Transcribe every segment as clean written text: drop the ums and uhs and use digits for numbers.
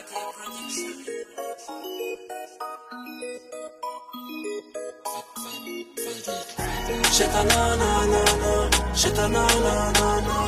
J'ai ta nanana, j'ai ta nanana,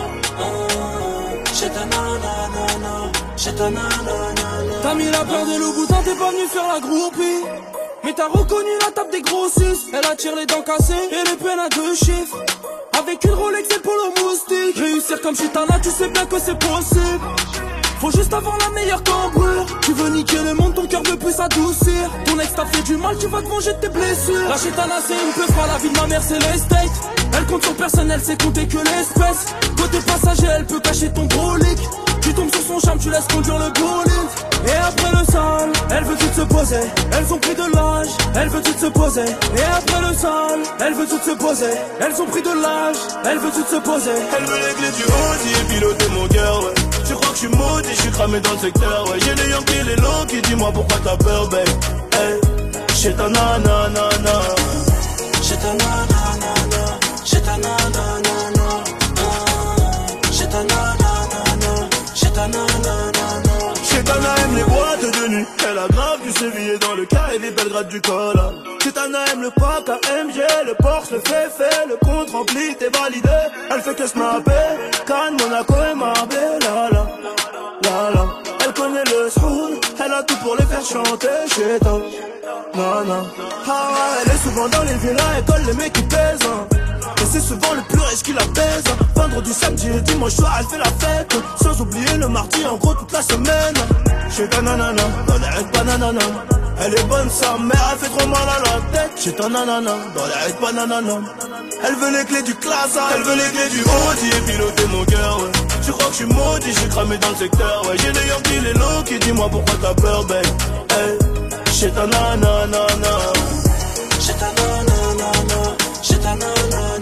j'ai ta nanana, j'ai ta nanana. T'as mis la peur de Louboutin, t'es pas venu faire la groupie. Mais t'as reconnu la table des grossistes. Elle attire les dents cassées et les peines à 2 chiffres. Avec une Rolex et le polo moustique. Réussir comme Chitana, tu sais bien que c'est possible. Faut juste avoir la meilleure cambrure. Tu veux niquer le monde, ton cœur veut plus s'adoucir. Ton ex t'a fait du mal, tu vas te venger de tes blessures. La Chitana c'est une peuf, pas la vie de ma mère c'est l'estate. Elle compte sur personne, elle sait compter que l'espèce. Côté passager, elle peut cacher ton brolique. Tu tombes sur son charme, tu laisses conduire le bolide. Et après le sale, elle veut toutes se poser. Elles ont pris de l'âge, elle veut toutes se poser. Et après le sale, elle veut toutes se poser. Elles ont pris de l'âge, elle veut toutes se poser. Elle veut les clés du Audi et piloter mon cœur, ouais. Tu crois que je suis maudit, je suis cramé dans le secteur, ouais. J'ai les Yankees, les low qui dis-moi pourquoi t'as peur, babe. Hey, j'ai ta nanana. J'ai ta nanana, j'ai ta nanana, j'ai ta nanana, j'ai ta nanana. Chitana aime les boîtes de nuit. Elle a grave du sévillé dans le cas et des Belgrade du col. Chitana aime le pack AMG, le Porsche, le fait, le compte rempli, t'es validé. Elle fait que snapper, Cannes, Monaco et Marbella, la. Elle connaît le soul, elle a tout pour les faire chanter. Chitana, non. Ah ouais, elle est souvent dans les villas, elle colle les mecs qui pèsent. Et c'est souvent le plus riche qui la baise. Vendredi, samedi et dimanche soir, elle fait la fête. Sans oublier le mardi, en gros toute la semaine. J'ai ta nanana, dans les règles pas nanana. Elle est bonne sa mère, elle fait trop mal à la tête. J'ai ta nanana, dans les règles pas nanana. Elle veut les clés du classe, elle veut les clés du Audi et piloter mon cœur, ouais. Tu crois que je suis maudit, j'ai cramé dans le secteur, ouais. J'ai les Yankees, les low qui dis-moi pourquoi t'as peur, babe. Hey, j'ai ta nanana. J'ai ta nanana, j'ai ta nanana,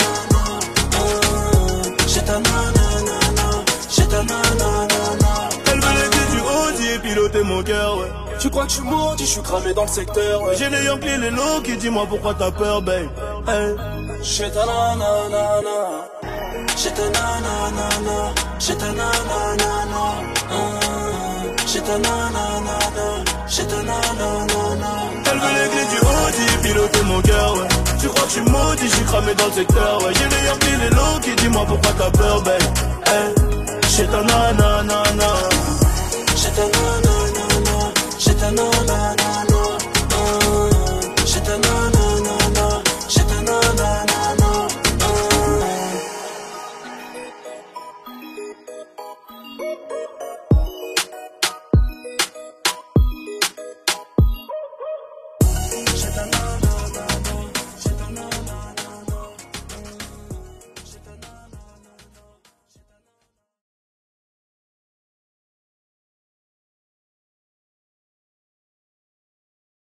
j'ai ta nanana, j'ai ta nanana. Elle veut les clés du Audi et piloter mon cœur, ouais. Tu crois que je suis maudit, je suis cramé dans le secteur, ouais. J'ai les Yankees, les low qui dis-moi pourquoi t'as peur, babe. Hey. J'ai ta nanana, j'ai ta nanana, j'ai ta nanana, j'ai ta nanana, j'ai ta nanana. Elle veut les clés du Audi et piloter mon cœur, ouais. Tu crois que je suis maudit, je suis cramé dans le secteur, ouais. J'ai les Yankees, les low qui dis-moi pourquoi t'as peur, babe. Hey, j'ai ta nanana. J'ai ta nanana, j'ai ta nanana, j'ai ta nanana, j'ai ta nanana. J'ai ta nanana.